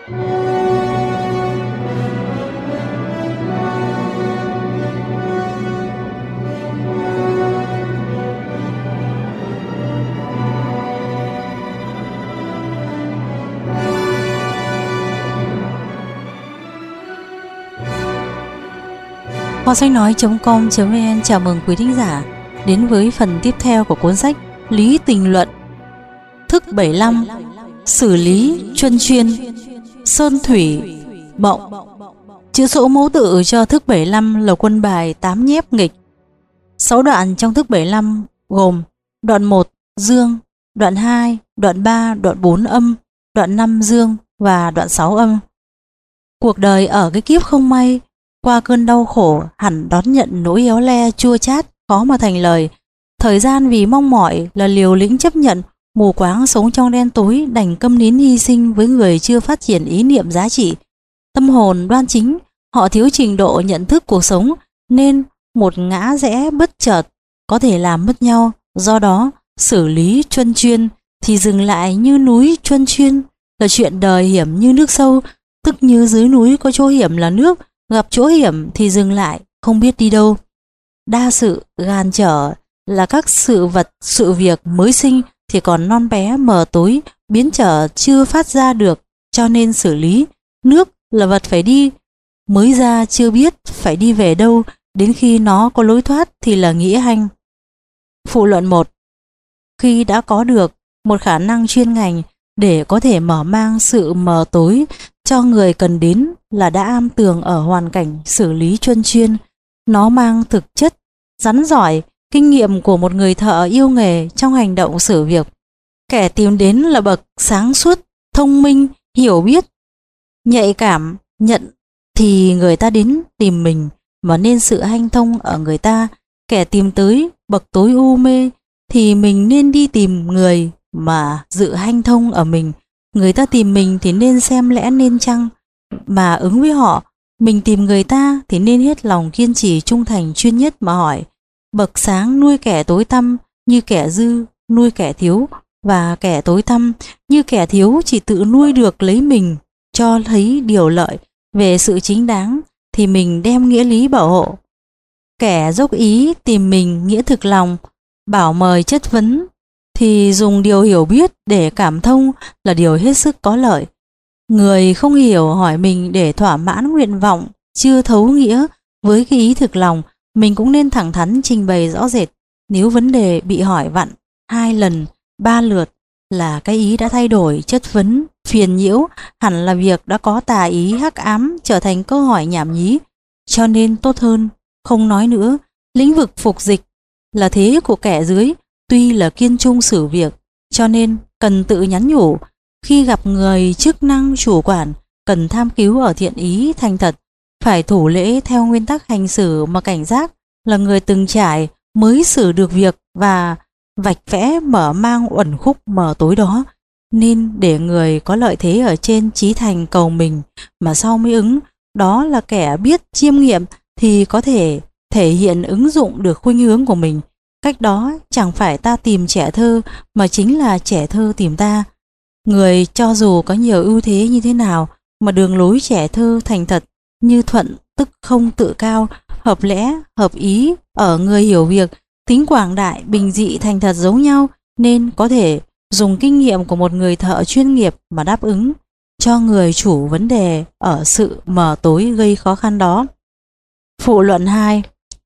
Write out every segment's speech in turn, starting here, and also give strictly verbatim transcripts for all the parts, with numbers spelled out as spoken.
Kho sách nói chấm com chấm vn chào mừng quý thính giả đến với phần tiếp theo của cuốn sách Lý Tình Luận. Thức bảy mươi lăm. Xử lý chuyên chuyên. Sơn thủy bộng. Chữ số mẫu tự cho thức bảy mươi lăm là quân bài tám nhép nghịch. Sáu đoạn trong thức bảy mươi lăm gồm đoạn một dương, đoạn hai, đoạn ba, đoạn bốn âm, đoạn năm dương và đoạn sáu âm. Cuộc đời ở cái kiếp không may, qua cơn đau khổ hẳn đón nhận nỗi éo le chua chát khó mà thành lời. Thời gian vì mong mỏi là liều lĩnh chấp nhận, mù quáng sống trong đen tối, đành câm nín hy sinh với người chưa phát triển ý niệm giá trị. Tâm hồn đoan chính, họ thiếu trình độ nhận thức cuộc sống nên một ngã rẽ bất chợt có thể làm mất nhau. Do đó xử lý chuyên chuyên thì dừng lại như núi chuyên chuyên, là chuyện đời hiểm như nước sâu, tức như dưới núi có chỗ hiểm là nước, gặp chỗ hiểm thì dừng lại không biết đi đâu. Đa sự gan trở là các sự vật sự việc mới sinh thì còn non bé mờ tối, biến trở chưa phát ra được, cho nên xử lý. Nước là vật phải đi, mới ra chưa biết phải đi về đâu, đến khi nó có lối thoát thì là nghĩa hành. Phụ luận một. Khi đã có được một khả năng chuyên ngành để có thể mở mang sự mờ tối cho người cần đến là đã am tường ở hoàn cảnh xử lý chuyên chuyên. Nó mang thực chất rắn giỏi, kinh nghiệm của một người thợ yêu nghề trong hành động xử việc. Kẻ tìm đến là bậc sáng suốt, thông minh, hiểu biết, nhạy cảm, nhận thì người ta đến tìm mình, mà nên sự hanh thông ở người ta. Kẻ tìm tới bậc tối u mê thì mình nên đi tìm người mà dự hanh thông ở mình. Người ta tìm mình thì nên xem lẽ nên chăng mà ứng với họ. Mình tìm người ta thì nên hết lòng kiên trì trung thành chuyên nhất mà hỏi. Bậc sáng nuôi kẻ tối tăm như kẻ dư nuôi kẻ thiếu, và kẻ tối tăm như kẻ thiếu chỉ tự nuôi được lấy mình cho thấy điều lợi. Về sự chính đáng thì mình đem nghĩa lý bảo hộ. Kẻ dốc ý tìm mình nghĩa thực lòng, bảo mời chất vấn thì dùng điều hiểu biết để cảm thông là điều hết sức có lợi. Người không hiểu hỏi mình để thỏa mãn nguyện vọng chưa thấu nghĩa với cái ý thực lòng, mình cũng nên thẳng thắn trình bày rõ rệt. Nếu vấn đề bị hỏi vặn hai lần, ba lượt là cái ý đã thay đổi, chất vấn, phiền nhiễu, hẳn là việc đã có tà ý hắc ám trở thành câu hỏi nhảm nhí. Cho nên tốt hơn không nói nữa. Lĩnh vực phục dịch là thế của kẻ dưới, tuy là kiên trung xử việc, cho nên cần tự nhắn nhủ. Khi gặp người chức năng chủ quản, cần tham cứu ở thiện ý thành thật, phải thủ lễ theo nguyên tắc hành xử mà cảnh giác, là người từng trải mới xử được việc và vạch vẽ mở mang uẩn khúc mờ tối đó. Nên để người có lợi thế ở trên chí thành cầu mình mà sau mới ứng. Đó là kẻ biết chiêm nghiệm thì có thể thể hiện ứng dụng được khuynh hướng của mình. Cách đó chẳng phải ta tìm trẻ thơ mà chính là trẻ thơ tìm ta. Người cho dù có nhiều ưu thế như thế nào mà đường lối trẻ thơ thành thật như thuận, tức không tự cao, hợp lẽ, hợp ý ở người hiểu việc, tính quảng đại, bình dị, thành thật giống nhau, nên có thể dùng kinh nghiệm của một người thợ chuyên nghiệp mà đáp ứng cho người chủ vấn đề ở sự mờ tối gây khó khăn đó. Phụ luận hai.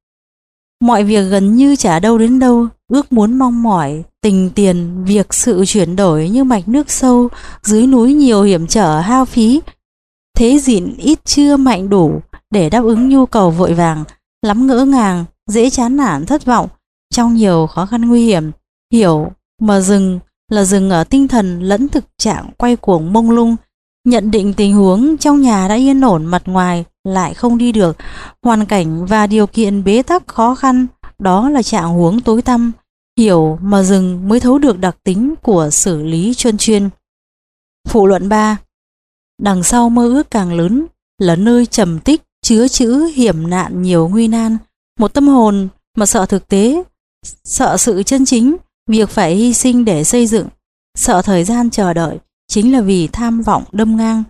Mọi việc gần như chả đâu đến đâu, ước muốn mong mỏi, tình tiền, việc sự chuyển đổi như mạch nước sâu, dưới núi nhiều hiểm trở hao phí. Thế dịn ít chưa mạnh đủ để đáp ứng nhu cầu vội vàng, lắm ngỡ ngàng, dễ chán nản thất vọng trong nhiều khó khăn nguy hiểm. Hiểu mà dừng là dừng ở tinh thần lẫn thực trạng quay cuồng mông lung. Nhận định tình huống trong nhà đã yên ổn, mặt ngoài lại không đi được. Hoàn cảnh và điều kiện bế tắc khó khăn, đó là trạng huống tối tăm. Hiểu mà dừng mới thấu được đặc tính của xử lý chuyên chuyên. Phụ luận ba. Đằng sau mơ ước càng lớn là nơi trầm tích chứa chữ hiểm nạn nhiều nguy nan. Một tâm hồn mà sợ thực tế, sợ sự chân chính, việc phải hy sinh để xây dựng, sợ thời gian chờ đợi, chính là vì tham vọng đâm ngang.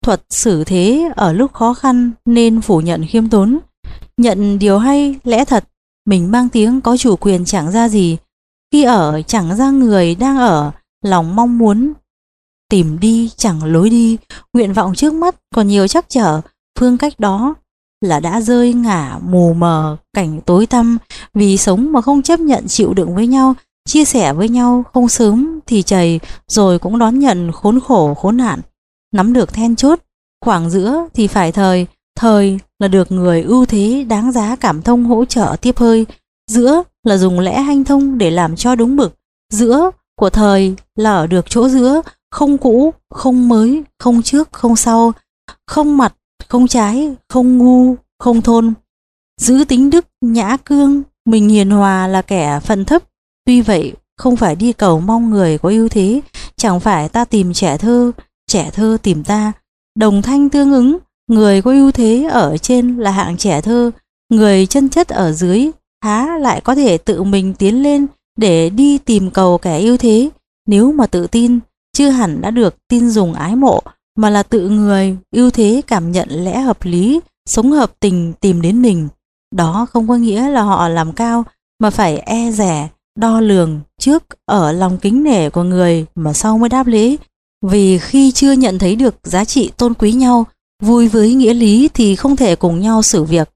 thuật xử thế ở lúc khó khăn nên phủ nhận khiêm tốn. Nhận điều hay lẽ thật, mình mang tiếng có chủ quyền chẳng ra gì. Khi ở chẳng ra người đang ở, lòng mong muốn tìm đi chẳng lối đi, nguyện vọng trước mắt còn nhiều trắc trở, phương cách đó là đã rơi ngả mù mờ cảnh tối tăm, vì sống mà không chấp nhận chịu đựng với nhau, chia sẻ với nhau, không sớm thì chầy rồi cũng đón nhận khốn khổ khốn nạn. Nắm được then chốt, khoảng giữa thì phải thời, thời là được người ưu thế đáng giá cảm thông hỗ trợ tiếp hơi, giữa là dùng lẽ hanh thông để làm cho đúng mực, giữa của thời là ở được chỗ giữa, không cũ, không mới, không trước, không sau, không mặt, không trái, không ngu, không thôn. Giữ tính đức, nhã cương, mình hiền hòa là kẻ phận thấp. Tuy vậy, không phải đi cầu mong người có ưu thế, chẳng phải ta tìm trẻ thơ, trẻ thơ tìm ta. Đồng thanh tương ứng, người có ưu thế ở trên là hạng trẻ thơ, người chân chất ở dưới há lại có thể tự mình tiến lên để đi tìm cầu kẻ ưu thế. Nếu mà tự tin, chưa hẳn đã được tin dùng ái mộ, mà là tự người ưu thế cảm nhận lẽ hợp lý, sống hợp tình tìm đến mình. Đó không có nghĩa là họ làm cao, mà phải e rẻ, đo lường trước ở lòng kính nể của người mà sau mới đáp lễ. Vì khi chưa nhận thấy được giá trị tôn quý nhau, vui với nghĩa lý thì không thể cùng nhau xử việc.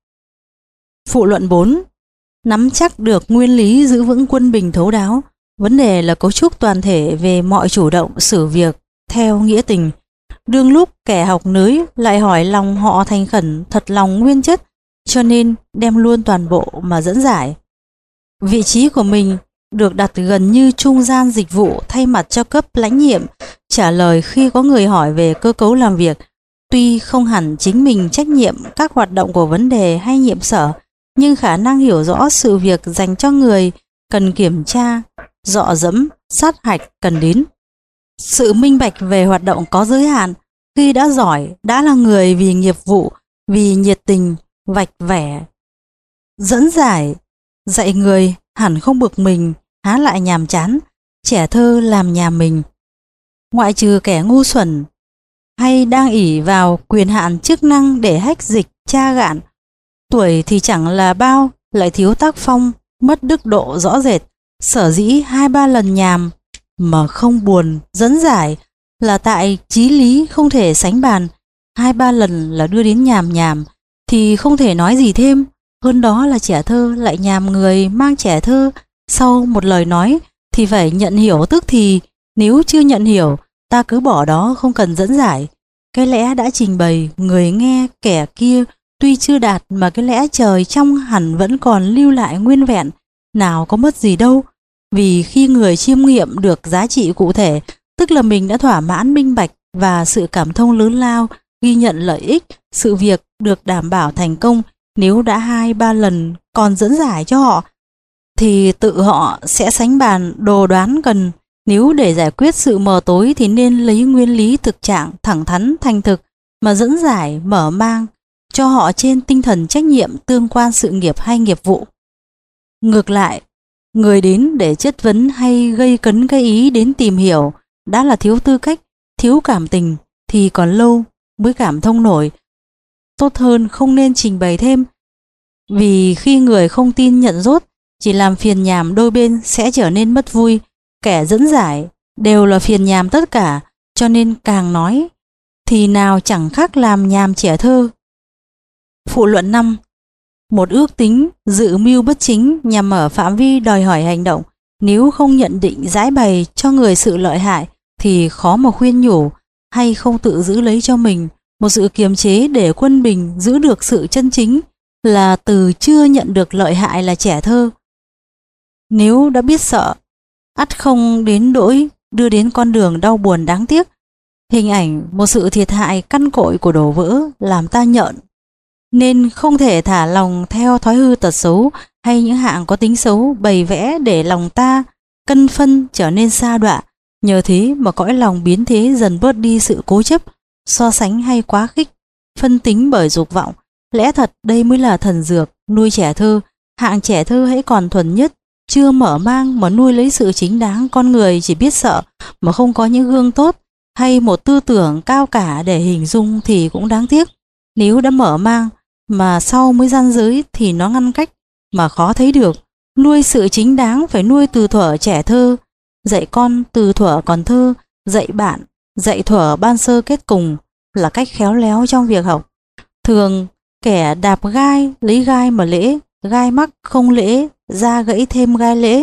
Phụ luận bốn. Nắm chắc được nguyên lý, giữ vững quân bình thấu đáo. Vấn đề là cấu trúc toàn thể về mọi chủ động xử việc theo nghĩa tình. Đương lúc kẻ học nới lại hỏi lòng họ thành khẩn, thật lòng nguyên chất, cho nên đem luôn toàn bộ mà dẫn giải. Vị trí của mình được đặt gần như trung gian dịch vụ, thay mặt cho cấp lãnh nhiệm trả lời khi có người hỏi về cơ cấu làm việc. Tuy không hẳn chính mình trách nhiệm các hoạt động của vấn đề hay nhiệm sở, nhưng khả năng hiểu rõ sự việc dành cho người cần kiểm tra, dọ dẫm, sát hạch cần đến. Sự minh bạch về hoạt động có giới hạn. Khi đã giỏi, đã là người vì nghiệp vụ, vì nhiệt tình, vạch vẻ, dẫn giải, dạy người hẳn không bực mình, há lại nhàm chán, trẻ thơ làm nhà mình. Ngoại trừ kẻ ngu xuẩn hay đang ỷ vào quyền hạn chức năng để hách dịch tra gạn, tuổi thì chẳng là bao, lại thiếu tác phong, mất đức độ rõ rệt. Sở dĩ hai ba lần nhàm mà không buồn dẫn giải là tại chí lý không thể sánh bàn. Hai ba lần là đưa đến nhàm nhàm thì không thể nói gì thêm. Hơn đó là trẻ thơ lại nhàm người mang trẻ thơ. Sau một lời nói thì phải nhận hiểu tức thì, nếu chưa nhận hiểu ta cứ bỏ đó không cần dẫn giải. Cái lẽ đã trình bày, người nghe kẻ kia tuy chưa đạt mà cái lẽ trời trong hẳn vẫn còn lưu lại nguyên vẹn, nào có mất gì đâu. Vì khi người chiêm nghiệm được giá trị cụ thể, tức là mình đã thỏa mãn minh bạch và sự cảm thông lớn lao, ghi nhận lợi ích, sự việc được đảm bảo thành công. Nếu đã hai ba lần còn dẫn giải cho họ thì tự họ sẽ sánh bàn đồ đoán cần. Nếu để giải quyết sự mờ tối thì nên lấy nguyên lý thực trạng thẳng thắn thành thực mà dẫn giải mở mang cho họ trên tinh thần trách nhiệm tương quan sự nghiệp hay nghiệp vụ. Ngược lại, người đến để chất vấn hay gây cấn gây ý đến tìm hiểu đã là thiếu tư cách, thiếu cảm tình thì còn lâu mới cảm thông nổi. Tốt hơn không nên trình bày thêm, vì khi người không tin nhận rốt chỉ làm phiền nhàm đôi bên sẽ trở nên mất vui. Kẻ dẫn giải đều là phiền nhàm tất cả, cho nên càng nói thì nào chẳng khác làm nhàm trẻ thơ. Phụ luận năm. Một ước tính dự mưu bất chính nhằm ở phạm vi đòi hỏi hành động, nếu không nhận định giải bày cho người sự lợi hại thì khó mà khuyên nhủ, hay không tự giữ lấy cho mình một sự kiềm chế để quân bình giữ được sự chân chính, là từ chưa nhận được lợi hại là trẻ thơ. Nếu đã biết sợ, ắt không đến nỗi đưa đến con đường đau buồn đáng tiếc. Hình ảnh một sự thiệt hại căn cội của đổ vỡ làm ta nhợn, nên không thể thả lòng theo thói hư tật xấu hay những hạng có tính xấu bày vẽ để lòng ta cân phân trở nên sa đọa. Nhờ thế mà cõi lòng biến thế dần bớt đi sự cố chấp, so sánh hay quá khích, phân tính bởi dục vọng. Lẽ thật đây mới là thần dược nuôi trẻ thơ. Hạng trẻ thơ hãy còn thuần nhất, chưa mở mang mà nuôi lấy sự chính đáng. Con người chỉ biết sợ mà không có những gương tốt, hay một tư tưởng cao cả để hình dung thì cũng đáng tiếc. Nếu đã mở mang mà sau mới gian dối thì nó ngăn cách mà khó thấy được. Nuôi sự chính đáng phải nuôi từ thuở trẻ thơ, dạy con từ thuở còn thơ, dạy bạn, dạy thuở ban sơ kết cùng là cách khéo léo trong việc học. Thường kẻ đạp gai lấy gai mà lễ, gai mắc không lễ, ra gãy thêm gai lễ.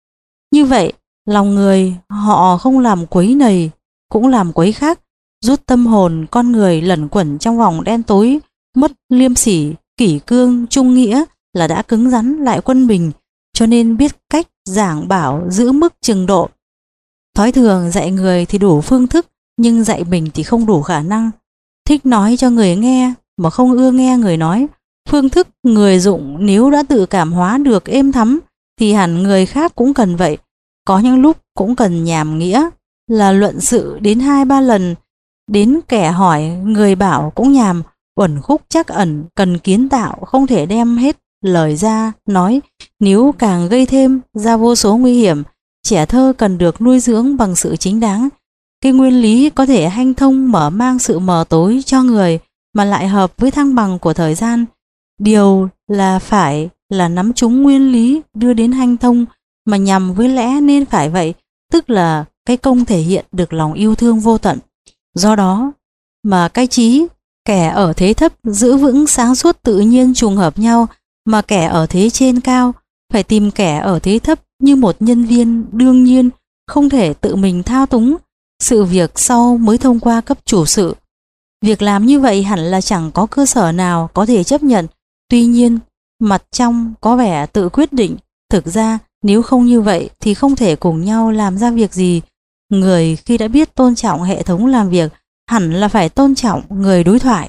Như vậy, lòng người họ không làm quấy nầy, cũng làm quấy khác, rút tâm hồn con người lẩn quẩn trong vòng đen tối, mất liêm sỉ, kỷ cương, trung nghĩa là đã cứng rắn lại quân bình, cho nên biết cách giảng bảo giữ mức chừng độ. Thói thường dạy người thì đủ phương thức, nhưng dạy mình thì không đủ khả năng. Thích nói cho người nghe mà không ưa nghe người nói. Phương thức người dụng nếu đã tự cảm hóa được êm thấm thì hẳn người khác cũng cần vậy. Có những lúc cũng cần nhảm nghĩa, là luận sự đến hai ba lần, đến kẻ hỏi người bảo cũng nhàm, uẩn khúc chắc ẩn, cần kiến tạo, không thể đem hết lời ra nói, nếu càng gây thêm ra vô số nguy hiểm. Trẻ thơ cần được nuôi dưỡng bằng sự chính đáng. Cái nguyên lý có thể hanh thông mở mang sự mờ tối cho người mà lại hợp với thăng bằng của thời gian. Điều là phải là nắm trúng nguyên lý đưa đến hanh thông mà nhằm với lẽ nên phải vậy, tức là cái công thể hiện được lòng yêu thương vô tận. Do đó mà cái trí, kẻ ở thế thấp giữ vững sáng suốt tự nhiên trùng hợp nhau, mà kẻ ở thế trên cao phải tìm kẻ ở thế thấp như một nhân viên đương nhiên, không thể tự mình thao túng sự việc sau mới thông qua cấp chủ sự. Việc làm như vậy hẳn là chẳng có cơ sở nào có thể chấp nhận. Tuy nhiên, mặt trong có vẻ tự quyết định, thực ra nếu không như vậy thì không thể cùng nhau làm ra việc gì. Người khi đã biết tôn trọng hệ thống làm việc hẳn là phải tôn trọng người đối thoại.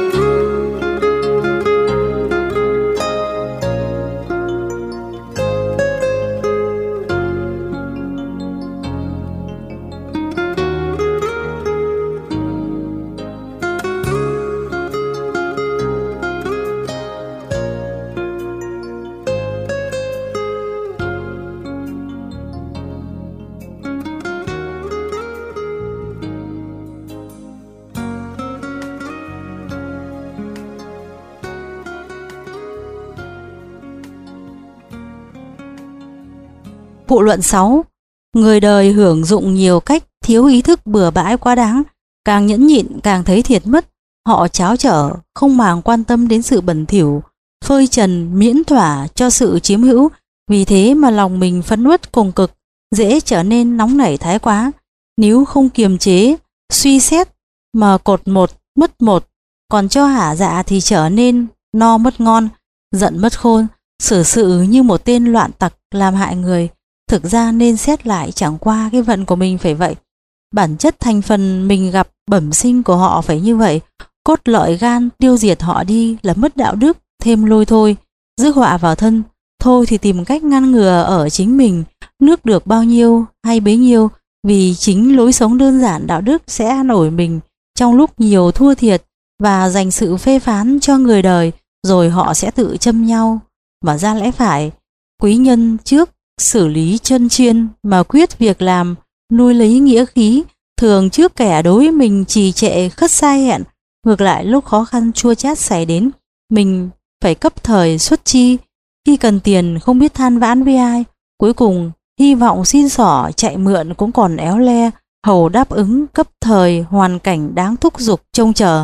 Phụ luận sáu. Người đời hưởng dụng nhiều cách, thiếu ý thức bừa bãi quá đáng, càng nhẫn nhịn càng thấy thiệt mất. Họ tráo trở, không màng quan tâm đến sự bẩn thỉu, phơi trần miễn thỏa cho sự chiếm hữu. Vì thế mà lòng mình phấn uất cùng cực, dễ trở nên nóng nảy thái quá. Nếu không kiềm chế, suy xét mà cột một mất một, còn cho hả dạ thì trở nên no mất ngon, giận mất khôn, xử sự như một tên loạn tặc làm hại người. Thực ra nên xét lại chẳng qua cái vận của mình phải vậy. Bản chất thành phần mình gặp bẩm sinh của họ phải như vậy. Cốt lõi gan tiêu diệt họ đi là mất đạo đức, thêm lôi thôi, rước họa vào thân. Thôi thì tìm cách ngăn ngừa ở chính mình, nước được bao nhiêu hay bấy nhiêu, vì chính lối sống đơn giản đạo đức sẽ an ủi mình trong lúc nhiều thua thiệt và dành sự phê phán cho người đời, rồi họ sẽ tự châm nhau. Mà ra lẽ phải, quý nhân trước xử lý chân chuyên mà quyết việc làm, nuôi lấy nghĩa khí, thường trước kẻ đối mình trì trệ khất sai hẹn. Ngược lại lúc khó khăn chua chát xảy đến, mình phải cấp thời xuất chi. Khi cần tiền không biết than vãn với ai, cuối cùng hy vọng xin xỏ chạy mượn cũng còn éo le, hầu đáp ứng cấp thời hoàn cảnh đáng thúc giục trông chờ.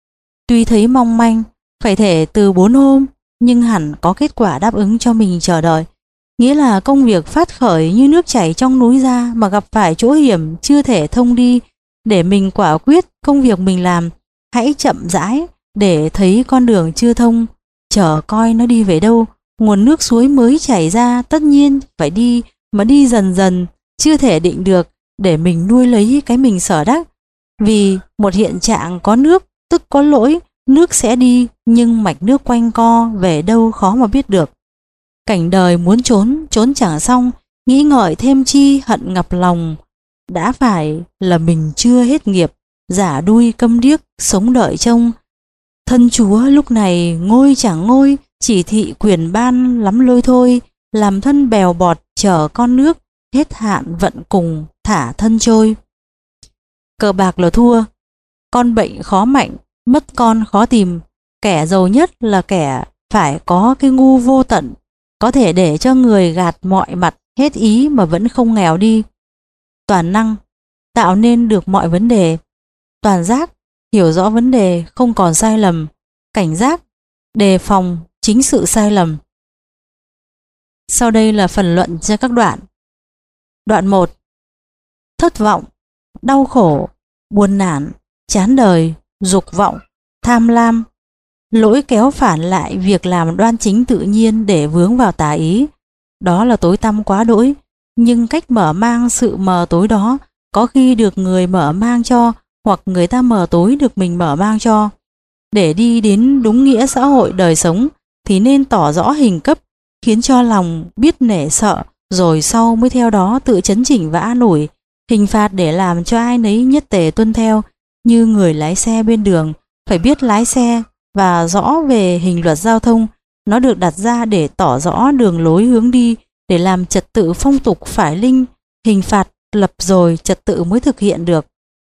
Tuy thấy mong manh, phải thể từ bốn hôm, nhưng hẳn có kết quả đáp ứng cho mình chờ đợi. Nghĩa là công việc phát khởi như nước chảy trong núi ra, mà gặp phải chỗ hiểm chưa thể thông đi. Để mình quả quyết công việc mình làm, hãy chậm rãi để thấy con đường chưa thông, chờ coi nó đi về đâu. Nguồn nước suối mới chảy ra tất nhiên phải đi, mà đi dần dần, chưa thể định được, để mình nuôi lấy cái mình sở đắc. Vì một hiện trạng có nước tức có lỗi, nước sẽ đi, nhưng mạch nước quanh co về đâu khó mà biết được. Cảnh đời muốn trốn, trốn chẳng xong, nghĩ ngợi thêm chi hận ngập lòng. Đã phải là mình chưa hết nghiệp, giả đuôi câm điếc, sống đợi trông. Thân chúa lúc này ngôi chẳng ngôi, chỉ thị quyền ban lắm lôi thôi, làm thân bèo bọt chở con nước, hết hạn vận cùng thả thân trôi. Cờ bạc là thua, con bệnh khó mạnh, mất con khó tìm. Kẻ giàu nhất là kẻ phải có cái ngu vô tận, có thể để cho người gạt mọi mặt hết ý mà vẫn không nghèo đi. Toàn năng, tạo nên được mọi vấn đề. Toàn giác, hiểu rõ vấn đề không còn sai lầm. Cảnh giác, đề phòng chính sự sai lầm. Sau đây là phần luận cho các đoạn. Đoạn một. Thất vọng, đau khổ, buồn nản, chán đời, dục vọng, tham lam. Lỗi kéo phản lại việc làm đoan chính tự nhiên để vướng vào tà ý. Đó là tối tăm quá đỗi, nhưng cách mở mang sự mờ tối đó có khi được người mở mang cho, hoặc người ta mờ tối được mình mở mang cho. Để đi đến đúng nghĩa xã hội đời sống thì nên tỏ rõ hình cấp, khiến cho lòng biết nể sợ, rồi sau mới theo đó tự chấn chỉnh và an ủi. Hình phạt để làm cho ai nấy nhất tề tuân theo. Như người lái xe bên đường phải biết lái xe và rõ về hình luật giao thông. Nó được đặt ra để tỏ rõ đường lối hướng đi, để làm trật tự phong tục phải linh. Hình phạt lập rồi trật tự mới thực hiện được.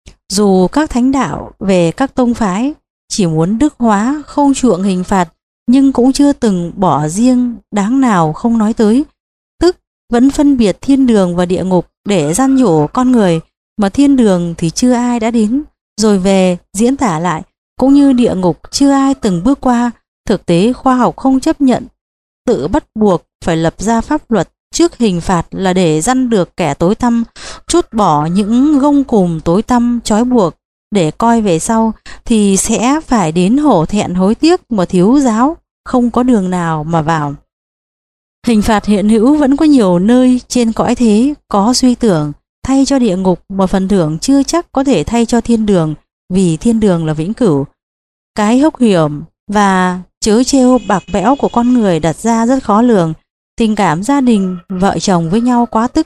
Dù các thánh đạo về các tông phái chỉ muốn đức hóa, không chuộng hình phạt, nhưng cũng chưa từng bỏ riêng đáng nào không nói tới. Tức vẫn phân biệt thiên đường và địa ngục để gian nhủ con người, mà thiên đường thì chưa ai đã đến rồi về diễn tả lại, cũng như địa ngục chưa ai từng bước qua. Thực tế khoa học không chấp nhận tự bắt buộc phải lập ra pháp luật trước hình phạt là để răn được kẻ tối tăm, trút bỏ những gông cùm tối tăm trói buộc, để coi về sau thì sẽ phải đến hổ thẹn hối tiếc mà thiếu giáo, không có đường nào mà vào. Hình phạt hiện hữu vẫn có nhiều nơi trên cõi thế có suy tưởng thay cho địa ngục, mà phần thưởng chưa chắc có thể thay cho thiên đường, vì thiên đường là vĩnh cửu. Cái hốc hiểm và trớ trêu bạc bẽo của con người đặt ra rất khó lường. Tình cảm gia đình vợ chồng với nhau quá tức,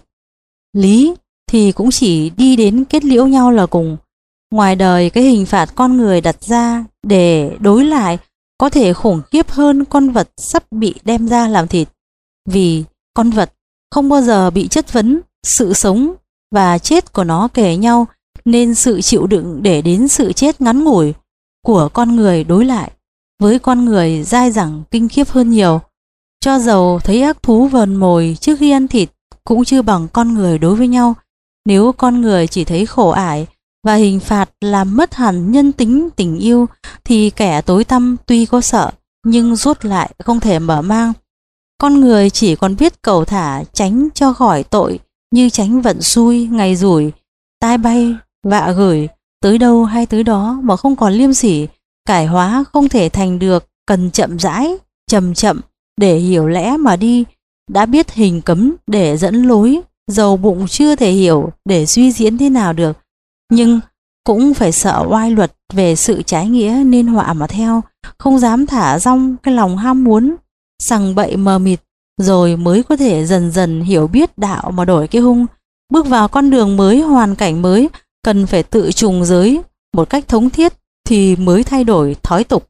lý thì cũng chỉ đi đến kết liễu nhau là cùng. Ngoài đời, cái hình phạt con người đặt ra để đối lại có thể khủng khiếp hơn con vật sắp bị đem ra làm thịt. Vì con vật không bao giờ bị chất vấn, sự sống và chết của nó kề nhau, nên sự chịu đựng để đến sự chết ngắn ngủi của con người đối lại với con người dai dẳng kinh khiếp hơn nhiều. Cho dầu thấy ác thú vờn mồi trước khi ăn thịt cũng chưa bằng con người đối với nhau. Nếu con người chỉ thấy khổ ải và hình phạt làm mất hẳn nhân tính tình yêu, thì kẻ tối tăm tuy có sợ nhưng rốt lại không thể mở mang. Con người chỉ còn biết cầu thả tránh cho khỏi tội, như tránh vận xui, ngày rủi, tai bay, vạ gửi, tới đâu hay tới đó, mà không còn liêm sỉ. Cải hóa không thể thành được, cần chậm rãi, chậm chậm để hiểu lẽ mà đi. Đã biết hình cấm để dẫn lối, dầu bụng chưa thể hiểu để suy diễn thế nào được, nhưng cũng phải sợ oai luật về sự trái nghĩa nên họa mà theo, không dám thả rong cái lòng ham muốn sằng bậy mờ mịt, rồi mới có thể dần dần hiểu biết đạo mà đổi cái hung. Bước vào con đường mới, hoàn cảnh mới, cần phải tự trùng giới một cách thống thiết thì mới thay đổi thói tục.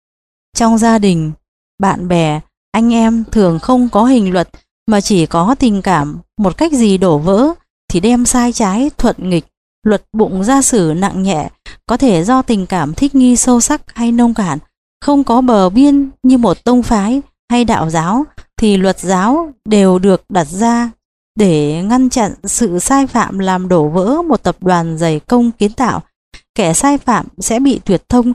Trong gia đình, bạn bè, anh em thường không có hình luật mà chỉ có tình cảm. Một cách gì đổ vỡ thì đem sai trái thuận nghịch, luật bụng gia xử nặng nhẹ, có thể do tình cảm thích nghi sâu sắc hay nông cạn, không có bờ biên như một tông phái hay đạo giáo, thì luật giáo đều được đặt ra để ngăn chặn sự sai phạm làm đổ vỡ một tập đoàn dày công kiến tạo. Kẻ sai phạm sẽ bị tuyệt thông,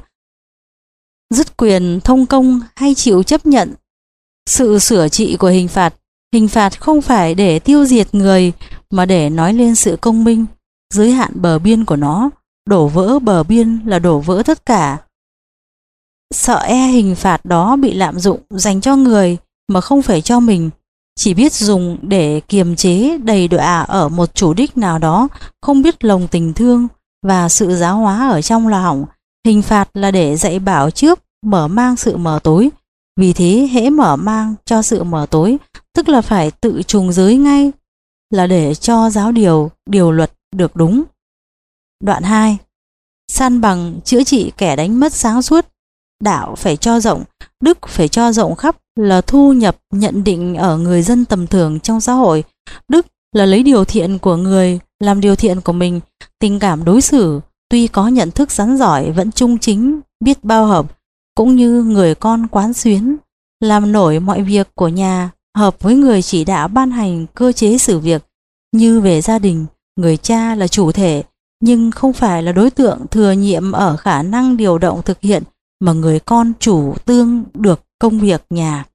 dứt quyền thông công hay chịu chấp nhận sự sửa trị của hình phạt. Hình phạt không phải để tiêu diệt người mà để nói lên sự công minh, giới hạn bờ biên của nó. Đổ vỡ bờ biên là đổ vỡ tất cả. Sợ e hình phạt đó bị lạm dụng dành cho người mà không phải cho mình, chỉ biết dùng để kiềm chế đầy đọa ở một chủ đích nào đó, không biết lòng tình thương và sự giáo hóa ở trong là hỏng. Hình phạt là để dạy bảo trước, mở mang sự mờ tối. Vì thế hễ mở mang cho sự mờ tối, tức là phải tự trùng giới ngay, là để cho giáo điều, điều luật được đúng. Đoạn hai. San bằng chữa trị kẻ đánh mất sáng suốt. Đạo phải cho rộng, đức phải cho rộng khắp, là thu nhập nhận định ở người dân tầm thường trong xã hội. Đức là lấy điều thiện của người làm điều thiện của mình. Tình cảm đối xử tuy có nhận thức rắn giỏi vẫn trung chính, biết bao hợp, cũng như người con quán xuyến, làm nổi mọi việc của nhà, hợp với người chỉ đạo ban hành cơ chế xử việc. Như về gia đình, người cha là chủ thể, nhưng không phải là đối tượng thừa nhiệm ở khả năng điều động thực hiện, mà người con chủ tương được công việc nhà.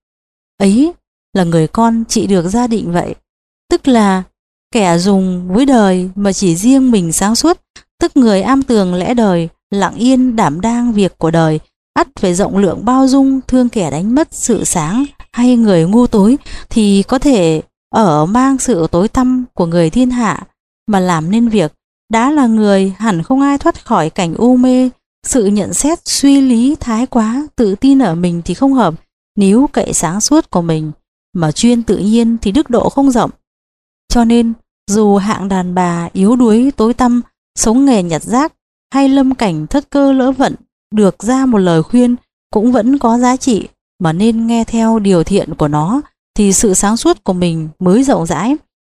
Ấy là người con trị được gia định vậy. Tức là kẻ dùng với đời mà chỉ riêng mình sáng suốt, tức người am tường lẽ đời, lặng yên đảm đang việc của đời, ắt phải rộng lượng bao dung, thương kẻ đánh mất sự sáng, hay người ngu tối thì có thể ở mang sự tối tăm của người thiên hạ mà làm nên việc. Đã là người hẳn không ai thoát khỏi cảnh u mê. Sự nhận xét suy lý thái quá, tự tin ở mình thì không hợp. Nếu cậy sáng suốt của mình mà chuyên tự nhiên thì đức độ không rộng. Cho nên dù hạng đàn bà yếu đuối tối tăm, sống nghề nhặt rác, hay lâm cảnh thất cơ lỡ vận, được ra một lời khuyên cũng vẫn có giá trị, mà nên nghe theo điều thiện của nó thì sự sáng suốt của mình mới rộng rãi.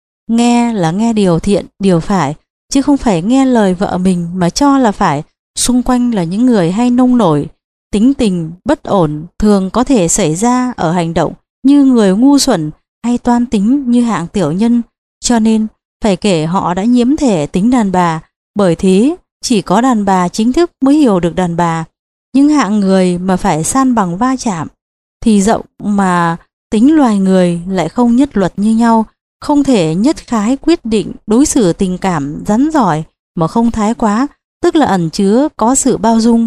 Nghe là nghe điều thiện, điều phải, chứ không phải nghe lời vợ mình mà cho là phải. Xung quanh là những người hay nông nổi, tính tình bất ổn thường có thể xảy ra ở hành động như người ngu xuẩn, hay toan tính như hạng tiểu nhân, cho nên phải kể họ đã nhiễm thể tính đàn bà. Bởi thế chỉ có đàn bà chính thức mới hiểu được đàn bà. Những hạng người mà phải san bằng va chạm thì rộng, mà tính loài người lại không nhất luật như nhau, không thể nhất khái quyết định đối xử tình cảm rắn giỏi mà không thái quá, tức là ẩn chứa có sự bao dung.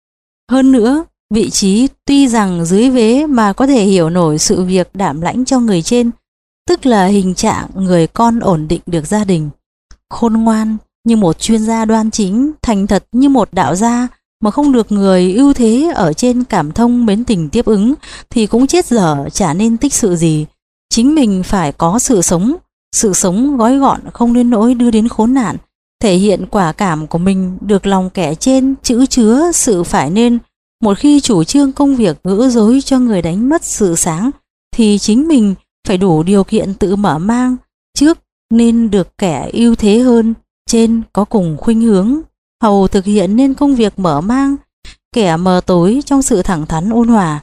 Hơn nữa, vị trí tuy rằng dưới vế mà có thể hiểu nổi sự việc đảm lãnh cho người trên, tức là hình trạng người con ổn định được gia đình. Khôn ngoan như một chuyên gia đoan chính, thành thật như một đạo gia, mà không được người ưu thế ở trên cảm thông mến tình tiếp ứng thì cũng chết dở, chả nên tích sự gì. Chính mình phải có sự sống, sự sống gói gọn, không đến nỗi đưa đến khốn nạn. Thể hiện quả cảm của mình được lòng kẻ trên, chữ chứa sự phải nên. Một khi chủ trương công việc gỡ rối cho người đánh mất sự sáng, thì chính mình phải đủ điều kiện tự mở mang trước, nên được kẻ ưu thế hơn trên có cùng khuynh hướng hầu thực hiện nên công việc mở mang, kẻ mờ tối trong sự thẳng thắn ôn hòa.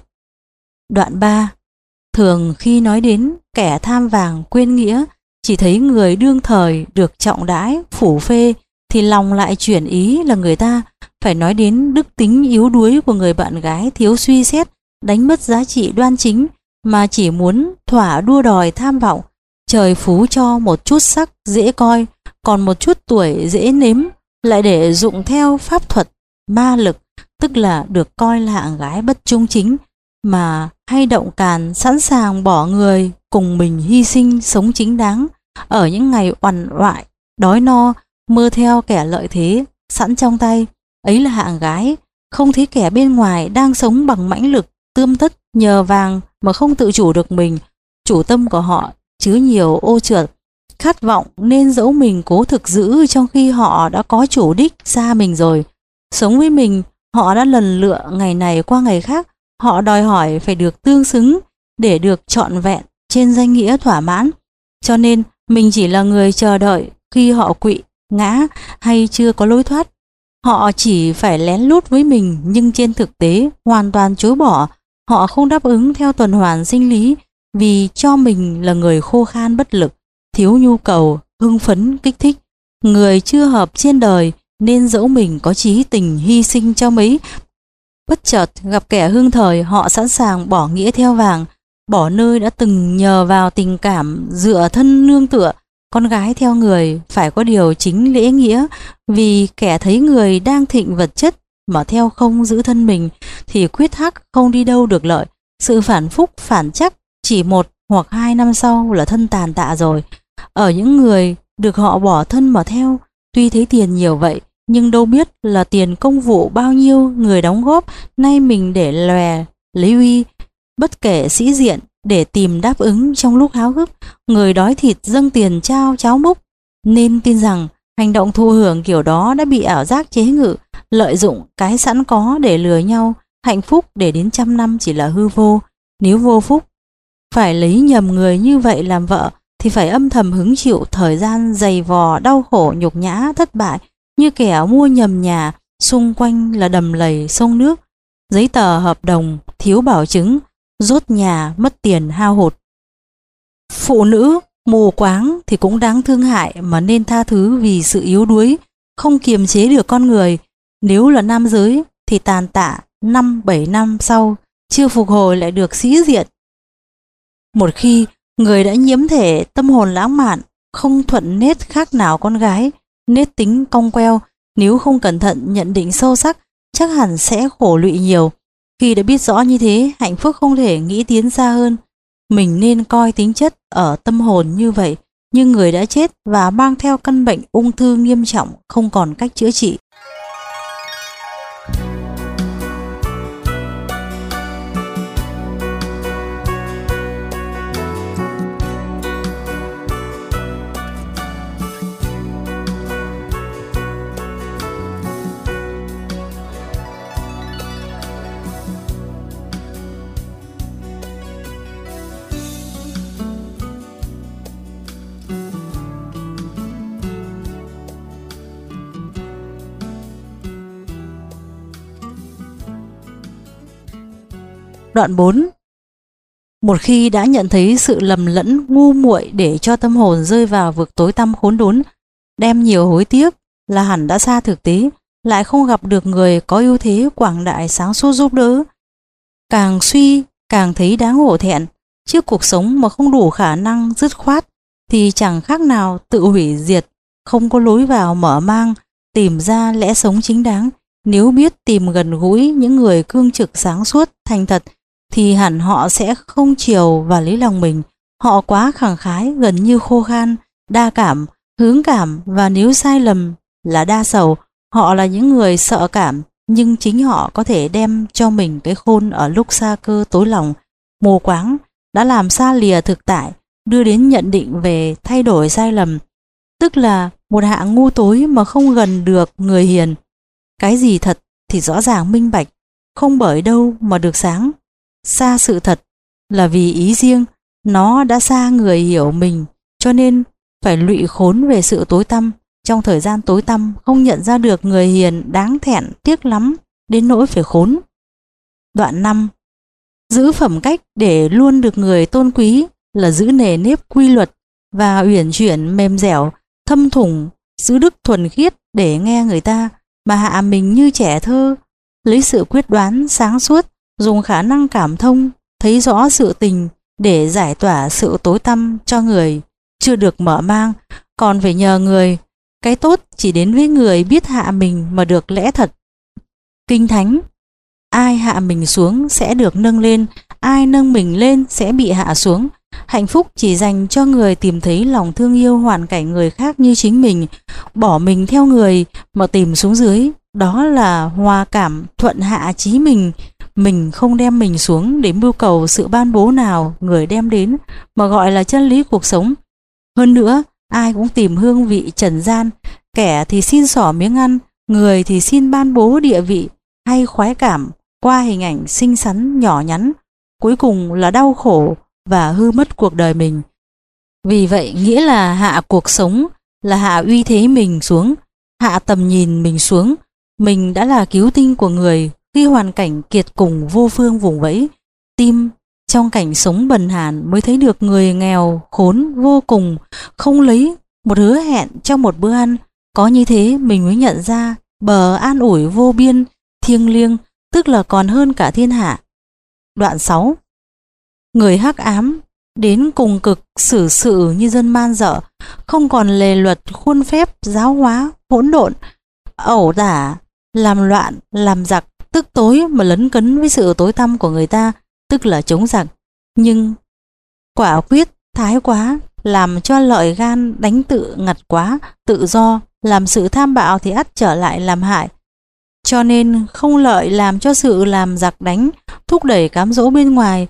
Đoạn ba. Thường khi nói đến kẻ tham vàng quên nghĩa, chỉ thấy người đương thời được trọng đãi phủ phê, thì lòng lại chuyển ý là người ta phải nói đến đức tính yếu đuối của người bạn gái thiếu suy xét, đánh mất giá trị đoan chính, mà chỉ muốn thỏa đua đòi tham vọng. Trời phú cho một chút sắc dễ coi, còn một chút tuổi dễ nếm, lại để dụng theo pháp thuật ma lực, tức là được coi là hạng gái bất trung chính, mà hay động càn sẵn sàng bỏ người cùng mình hy sinh sống chính đáng ở những ngày oằn oại đói no, mơ theo kẻ lợi thế sẵn trong tay. Ấy là hạng gái không thấy kẻ bên ngoài đang sống bằng mãnh lực tươm tất nhờ vàng mà không tự chủ được mình. Chủ tâm của họ chứa nhiều ô trượt, khát vọng nên dẫu mình cố thực giữ, trong khi họ đã có chủ đích xa mình rồi. Sống với mình, họ đã lần lựa ngày này qua ngày khác, họ đòi hỏi phải được tương xứng để được trọn vẹn trên danh nghĩa thỏa mãn. Cho nên mình chỉ là người chờ đợi khi họ quỵ, ngã hay chưa có lối thoát. Họ chỉ phải lén lút với mình, nhưng trên thực tế hoàn toàn chối bỏ. Họ không đáp ứng theo tuần hoàn sinh lý, vì cho mình là người khô khan bất lực, thiếu nhu cầu, hưng phấn, kích thích. Người chưa hợp trên đời, nên dẫu mình có chí tình hy sinh cho mấy, bất chợt gặp kẻ hương thời, họ sẵn sàng bỏ nghĩa theo vàng, bỏ nơi đã từng nhờ vào tình cảm dựa thân nương tựa. Con gái theo người phải có điều chính lễ nghĩa, vì kẻ thấy người đang thịnh vật chất mà theo không giữ thân mình thì quyết hắc không đi đâu được lợi. Sự phản phúc phản chắc chỉ một hoặc hai năm sau là thân tàn tạ rồi. Ở những người được họ bỏ thân mà theo, tuy thấy tiền nhiều vậy, nhưng đâu biết là tiền công vụ bao nhiêu người đóng góp, nay mình để lòe lấy uy, bất kể sĩ diện, để tìm đáp ứng trong lúc háo hức. Người đói thịt dâng tiền trao cháo múc, nên tin rằng hành động thụ hưởng kiểu đó đã bị ảo giác chế ngự, lợi dụng cái sẵn có để lừa nhau. Hạnh phúc để đến trăm năm chỉ là hư vô. Nếu vô phúc phải lấy nhầm người như vậy làm vợ thì phải âm thầm hứng chịu thời gian dày vò, đau khổ, nhục nhã, thất bại, như kẻ mua nhầm nhà, xung quanh là đầm lầy sông nước, giấy tờ hợp đồng thiếu bảo chứng, rốt nhà mất tiền hao hụt. Phụ nữ mù quáng thì cũng đáng thương hại mà nên tha thứ vì sự yếu đuối, không kiềm chế được con người. Nếu là nam giới thì tàn tạ năm bảy năm sau chưa phục hồi lại được sĩ diện. Một khi người đã nhiễm thể tâm hồn lãng mạn, không thuận nết khác nào con gái, nết tính cong queo, nếu không cẩn thận nhận định sâu sắc chắc hẳn sẽ khổ lụy nhiều. Khi đã biết rõ như thế, hạnh phúc không thể nghĩ tiến xa hơn. Mình nên coi tính chất ở tâm hồn như vậy, như người đã chết và mang theo căn bệnh ung thư nghiêm trọng không còn cách chữa trị. Đoạn bốn. Một khi đã nhận thấy sự lầm lẫn ngu muội để cho tâm hồn rơi vào vực tối tăm khốn đốn, đem nhiều hối tiếc là hẳn đã xa thực tế, lại không gặp được người có ưu thế quảng đại sáng suốt giúp đỡ. Càng suy càng thấy đáng hổ thẹn, trước cuộc sống mà không đủ khả năng dứt khoát thì chẳng khác nào tự hủy diệt, không có lối vào mở mang, tìm ra lẽ sống chính đáng. Nếu biết tìm gần gũi những người cương trực sáng suốt, thành thật thì hẳn họ sẽ không chiều và lấy lòng mình. Họ quá khẳng khái, gần như khô khan, đa cảm, hướng cảm, và nếu sai lầm là đa sầu. Họ là những người sợ cảm, nhưng chính họ có thể đem cho mình cái khôn ở lúc sa cơ tối lòng. Mù quáng đã làm xa lìa thực tại, đưa đến nhận định về thay đổi sai lầm, tức là một hạng ngu tối mà không gần được người hiền. Cái gì thật thì rõ ràng minh bạch, không bởi đâu mà được sáng. Xa sự thật là vì ý riêng, nó đã xa người hiểu mình, cho nên phải lụy khốn về sự tối tăm. Trong thời gian tối tăm không nhận ra được người hiền, đáng thẹn tiếc lắm đến nỗi phải khốn. Đoạn năm. Giữ phẩm cách để luôn được người tôn quý là giữ nề nếp quy luật và uyển chuyển mềm dẻo, thâm thủng, giữ đức thuần khiết để nghe người ta mà hạ mình như trẻ thơ, lấy sự quyết đoán sáng suốt, dùng khả năng cảm thông thấy rõ sự tình để giải tỏa sự tối tăm cho người chưa được mở mang. Còn phải nhờ người, cái tốt chỉ đến với người biết hạ mình mà được lẽ thật. Kinh Thánh: ai hạ mình xuống sẽ được nâng lên, ai nâng mình lên sẽ bị hạ xuống. Hạnh phúc chỉ dành cho người tìm thấy lòng thương yêu hoàn cảnh người khác như chính mình, bỏ mình theo người mà tìm xuống dưới. Đó là hòa cảm thuận hạ chí mình. Mình không đem mình xuống để mưu cầu sự ban bố nào người đem đến, mà gọi là chân lý cuộc sống. Hơn nữa, ai cũng tìm hương vị trần gian, kẻ thì xin xỏ miếng ăn, người thì xin ban bố địa vị hay khoái cảm qua hình ảnh xinh xắn nhỏ nhắn, cuối cùng là đau khổ và hư mất cuộc đời mình. Vì vậy nghĩa là hạ cuộc sống là hạ uy thế mình xuống, hạ tầm nhìn mình xuống. Mình đã là cứu tinh của người khi hoàn cảnh kiệt cùng vô phương vùng vẫy. Tim trong cảnh sống bần hàn mới thấy được người nghèo khốn vô cùng, không lấy một hứa hẹn trong một bữa ăn. Có như thế mình mới nhận ra bờ an ủi vô biên, thiêng liêng, tức là còn hơn cả thiên hạ. Đoạn sáu. Người hắc ám đến cùng cực xử sự như dân man dợ, không còn lề luật khuôn phép giáo hóa, hỗn độn, ẩu đả, làm loạn, làm giặc, tức tối mà lấn cấn với sự tối tăm của người ta, tức là chống giặc. Nhưng quả quyết thái quá, làm cho lợi gan đánh tự ngặt quá, tự do, làm sự tham bạo thì ắt trở lại làm hại. Cho nên không lợi làm cho sự làm giặc đánh, thúc đẩy cám dỗ bên ngoài,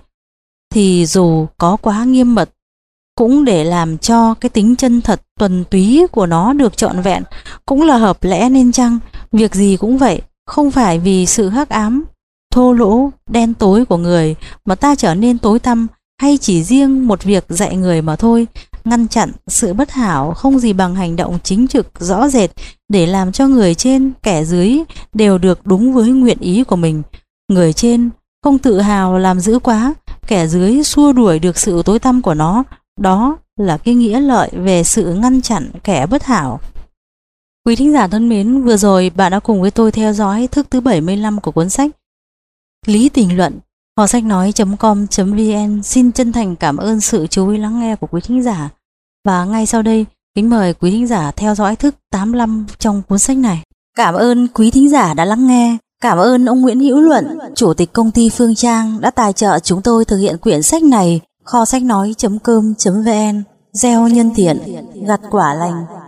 thì dù có quá nghiêm mật, cũng để làm cho cái tính chân thật tuần túy của nó được trọn vẹn, cũng là hợp lẽ nên chăng. Việc gì cũng vậy, không phải vì sự hắc ám, thô lỗ, đen tối của người mà ta trở nên tối tăm, hay chỉ riêng một việc dạy người mà thôi. ngăn chặn sự bất hảo không gì bằng hành động chính trực rõ rệt để làm cho người trên kẻ dưới đều được đúng với nguyện ý của mình. Người trên không tự hào làm dữ quá, kẻ dưới xua đuổi được sự tối tăm của nó. Đó là cái nghĩa lợi về sự ngăn chặn kẻ bất hảo. Quý thính giả thân mến, vừa rồi bạn đã cùng với tôi theo dõi thức thứ bảy mươi lăm của cuốn sách Lý Tình Luận. Kho sách nói chấm com chấm vn xin chân thành cảm ơn sự chú ý lắng nghe của quý thính giả. Và ngay sau đây, kính mời quý thính giả theo dõi thức tám mươi lăm trong cuốn sách này. Cảm ơn quý thính giả đã lắng nghe. Cảm ơn ông Nguyễn Hữu Luận, Chủ tịch công ty Phương Trang đã tài trợ chúng tôi thực hiện quyển sách này. Kho sách nói chấm com chấm vn gieo nhân thiện, gặt quả lành.